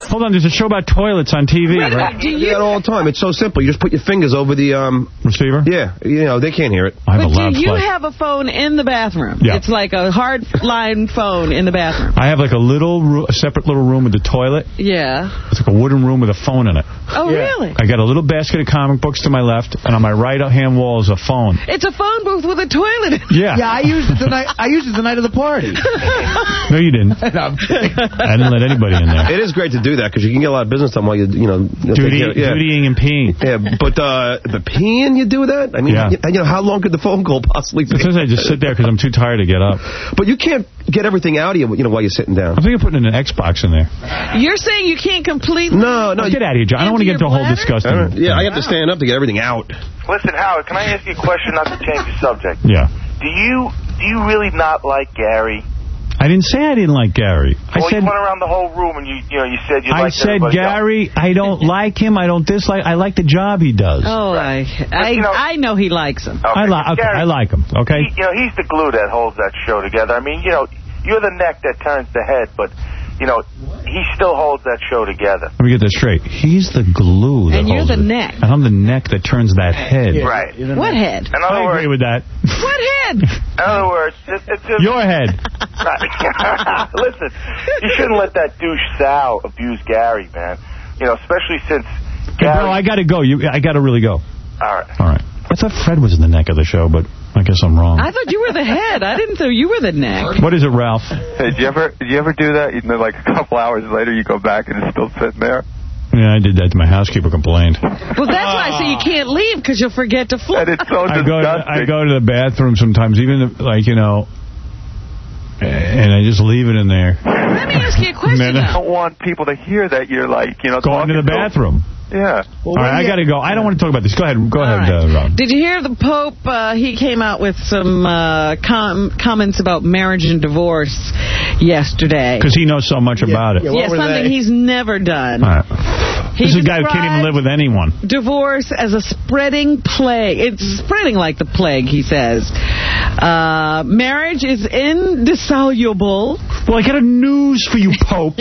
Hold on, there's a show about toilets on TV, right? Do you do that all the time? It's so simple. You just put your fingers over the receiver. Yeah, you know they can't hear it. I have a loud do you flush. have a phone in the bathroom? Yeah. It's like a hard line phone in the bathroom. I have like a separate little room with the toilet. Yeah. It's like a wooden room with a phone in it. Oh, really? I got a little basket of comic books to my left, and on my right-hand wall is a phone. It's a phone booth with a toilet in it. Yeah. Yeah, I used it the night of the party. No, you didn't. No, I'm kidding. I didn't let anybody in there. It is great to do that because you can get a lot of business done while dutying and peeing. Yeah, but the peeing you do that? I mean, how long could the phone call possibly be? Sometimes I just sit there because I'm too tired to get up. But you can't get everything out of you, while you're sitting down. I'm thinking of putting an Xbox in there. You're saying you can't completely... No. Get out of here, John. I don't want to get into a whole disgusting... Yeah, I have to stand up to get everything out. Listen, Howard, can I ask you a question, not to change the subject? Yeah. Do you really not like Gary? I didn't say I didn't like Gary. You went around the whole room and you said you liked I said everybody Gary, else. I don't like him, I don't dislike, I like the job he does. Oh, I know he likes him. Okay. I like him, okay? He's the glue that holds that show together. I mean, you're the neck that turns the head, but, he still holds that show together. Let me get this straight. He's the glue that and you're holds the it. neck. And I'm the neck that turns that head. Yeah, right. What head? I agree with that. What head? In other words, it's your head. Right. Listen, you shouldn't let that douche Sal abuse Gary, man. Especially since Gary... Hey, bro, I got to go. I got to really go. All right. I thought Fred was in the neck of the show, but I guess I'm wrong. I thought you were the head. I didn't think you were the neck. What is it, Ralph? Hey, did you ever do that? Like a couple hours later, you go back and it's still sitting there? Yeah, I did that. My housekeeper complained. Well, that's why I say you can't leave, because you'll forget to flip. And it's so disgusting. I go to the bathroom sometimes, even and I just leave it in there. Let me ask you a question. I don't want people to hear that you're going to the bathroom. Yeah. All right, I got to go. I don't want to talk about this. Go ahead, Rob. Did you hear the Pope? He came out with some comments about marriage and divorce yesterday. Because he knows so much about it. Yeah, something he's never done. This is a guy who can't even live with anyone. Divorce as a spreading plague. It's spreading like the plague, he says. Marriage is indissoluble. Well, I got a news for you, Pope.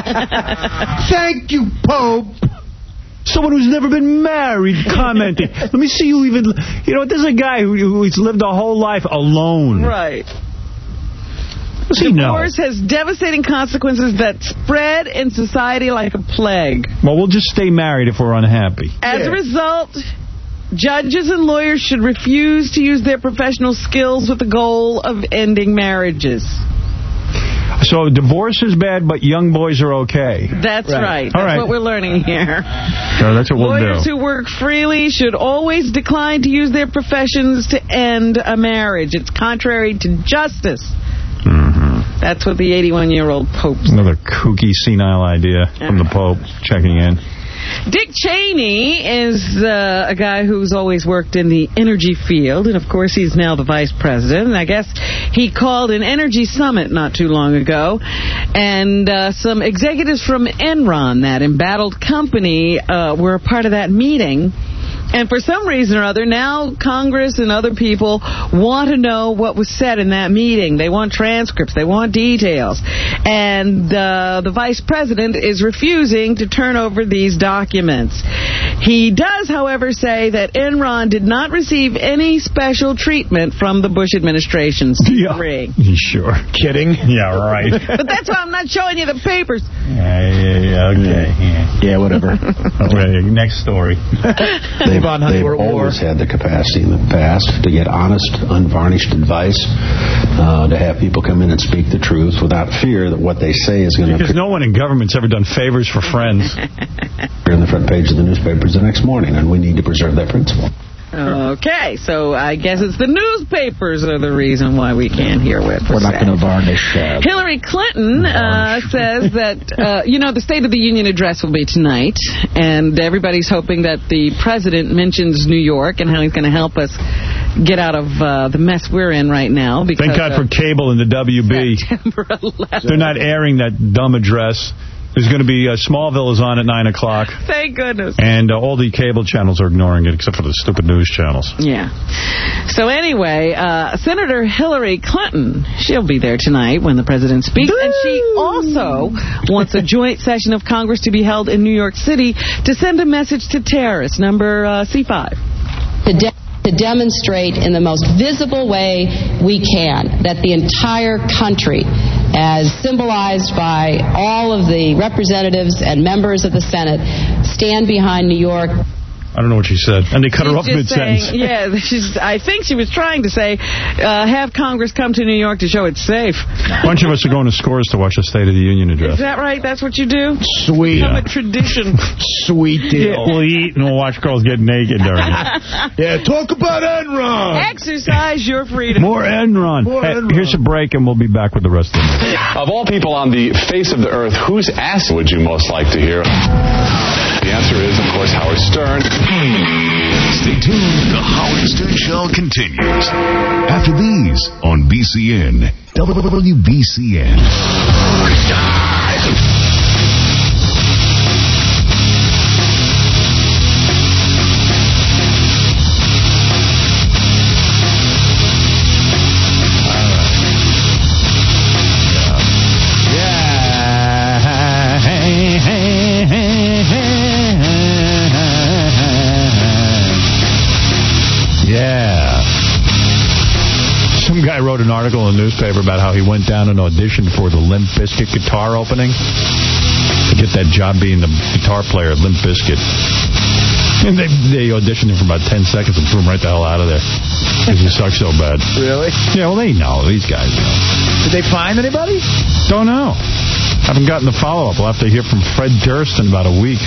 Thank you, Pope. Someone who's never been married commenting. Let me see you even... this is a guy who's lived a whole life alone. Right. Does he know? Divorce has devastating consequences that spread in society like a plague. Well, we'll just stay married if we're unhappy. As a result, judges and lawyers should refuse to use their professional skills with the goal of ending marriages. So divorce is bad, but young boys are okay. That's right. That's what we're learning here. So that's what we'll do. Lawyers who work freely should always decline to use their professions to end a marriage. It's contrary to justice. Mm-hmm. That's what the 81-year-old Pope said. Another kooky, senile idea from the Pope checking in. Dick Cheney is a guy who's always worked in the energy field, and of course he's now the vice president. And I guess he called an energy summit not too long ago, and some executives from Enron, that embattled company, were a part of that meeting. And for some reason or other, now Congress and other people want to know what was said in that meeting. They want transcripts. They want details. And the vice president is refusing to turn over these documents. He does, however, say that Enron did not receive any special treatment from the Bush administration's rig. Sure. Kidding? Yeah, right. But that's why I'm not showing you the papers. Okay. Yeah, whatever. Okay, next story. They've always had the capacity in the past to get honest, unvarnished advice, to have people come in and speak the truth without fear that what they say is going to... Because no one in government's ever done favors for friends. ...appear on the front page of the newspapers the next morning, and we need to preserve that principle. Okay, so I guess it's the newspapers are the reason why we can't hear what we're not going to varnish. Hillary Clinton says that, the State of the Union address will be tonight, and everybody's hoping that the president mentions New York and how he's going to help us get out of the mess we're in right now. Because thank God for cable and the WB. September 11th. They're not airing that dumb address. There's going to be Smallville is on at 9 o'clock. Thank goodness. And all the cable channels are ignoring it, except for the stupid news channels. Yeah. So anyway, Senator Hillary Clinton, she'll be there tonight when the president speaks. And she also wants a joint session of Congress to be held in New York City to send a message to terrorists, number C5. To demonstrate in the most visible way we can that the entire country, as symbolized by all of the representatives and members of the Senate, stand behind New York. I don't know what she said. And they cut her off mid-sentence. Yeah, I think she was trying to say, have Congress come to New York to show it's safe. A bunch of us are going to Scores to watch the State of the Union address. Is that right? That's what you do? Sweet. Become a tradition. Sweet deal. Yeah, we'll eat and we'll watch girls get naked during it. Yeah, talk about Enron. Exercise your freedom. More Enron. Here's a break and we'll be back with the rest of it. Of all people on the face of the earth, whose ass would you most like to hear? The answer is, of course, Howard Stern. Stay tuned. The Howard Stern Show continues after these on BCN. WBCN. Some guy wrote an article in the newspaper about how he went down and auditioned for the Limp Bizkit guitar opening to get that job being the guitar player at Limp Bizkit. And they auditioned him for about 10 seconds and threw him right the hell out of there because he sucks so bad. Really? Yeah, well, they know. These guys know. Did they find anybody? Don't know. Haven't gotten the follow-up. We'll have to hear from Fred Durst in about a week.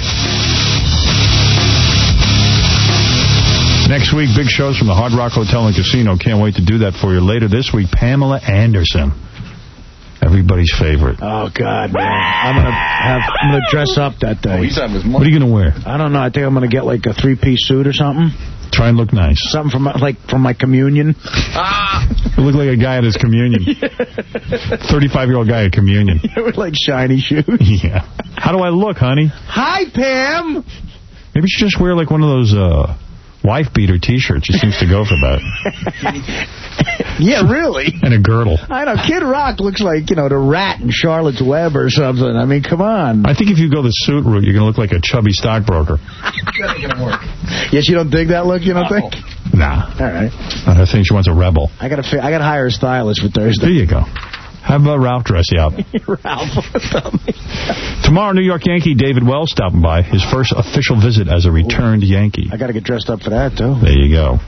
Next week, big shows from the Hard Rock Hotel and Casino. Can't wait to do that for you. Later this week, Pamela Anderson. Everybody's favorite. Oh, God, man. I'm gonna dress up that day. What are you going to wear? I don't know. I think I'm going to get like a 3-piece suit or something. Try and look nice. Something from my communion. You look like a guy at his communion. 35-year-old guy at communion. With like shiny shoes. Yeah. How do I look, honey? Hi, Pam. Maybe you should just wear like one of those wife-beater T-shirts. She seems to go for that. Yeah, really? And a girdle. I know. Kid Rock looks like, the rat in Charlotte's Web or something. I mean, come on. I think if you go the suit route, you're going to look like a chubby stockbroker. That ain't going to work. Yes, you don't dig that look, you don't think? Nah. All right. I think she wants a rebel. I got to hire a stylist for Thursday. There you go. Have Ralph dress you up. Ralph. Tomorrow, New York Yankee David Wells stopping by. His first official visit as a returned Yankee. I got to get dressed up for that, too. There you go.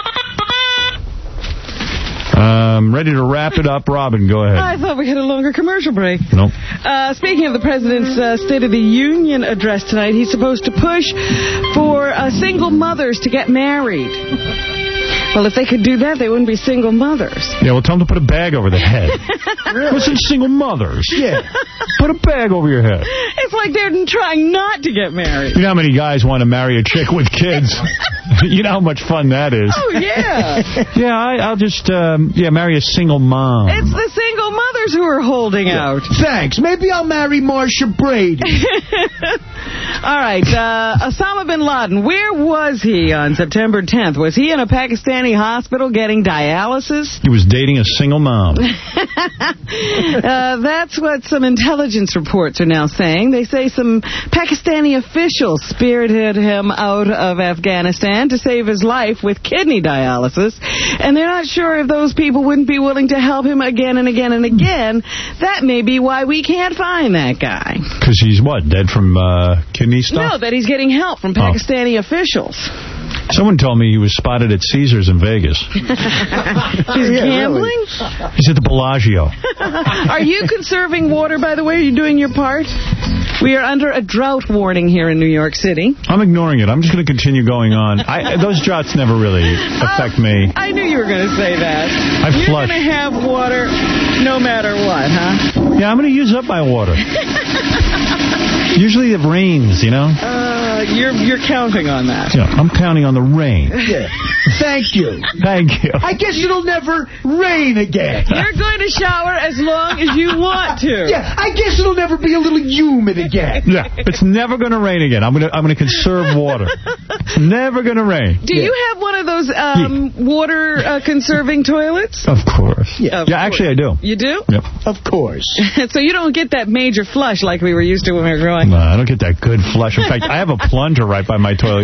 Ready to wrap it up. Robin, go ahead. I thought we had a longer commercial break. Nope. Speaking of the President's State of the Union address tonight, he's supposed to push for single mothers to get married. Well, if they could do that, they wouldn't be single mothers. Yeah, well, tell them to put a bag over their head. Really? Listen, single mothers. Yeah. Put a bag over your head. It's like they're trying not to get married. You know how many guys want to marry a chick with kids? You know how much fun that is. Oh, yeah. Yeah, I'll just, marry a single mom. It's the single mothers who are holding out. Thanks. Maybe I'll marry Marsha Brady. All right. Osama bin Laden, where was he on September 10th? Was he in a Pakistani hospital getting dialysis? He was dating a single mom. That's what some intelligence reports are now saying. They say some Pakistani officials spearheaded him out of Afghanistan to save his life with kidney dialysis, and they're not sure if those people wouldn't be willing to help him again and again and again. That may be why we can't find that guy. Because he's, dead from kidney stuff? No, that he's getting help from Pakistani officials. Someone told me he was spotted at Caesars in Vegas. He's gambling? Really? He's at the Bellagio. Are you conserving water, by the way? Are you doing your part? We are under a drought warning here in New York City. I'm ignoring it. I'm just going to continue going on. Those droughts never really affect me. I knew you were going to say that. You're going to have water no matter what, huh? Yeah, I'm going to use up my water. Usually it rains, You're counting on that. Yeah, I'm counting on the rain. Yeah. Thank you. Thank you. I guess it'll never rain again. You're going to shower as long as you want to. Yeah, I guess it'll never be a little humid again. Yeah, it's never going to rain again. I'm gonna conserve water. It's never going to rain. Do you have one of those water conserving toilets? Of course. Yeah, actually I do. You do? Yep. Of course. So you don't get that major flush like we were used to when we were growing up. No, I don't get that good flush. In fact, I have a plunger right by my toilet.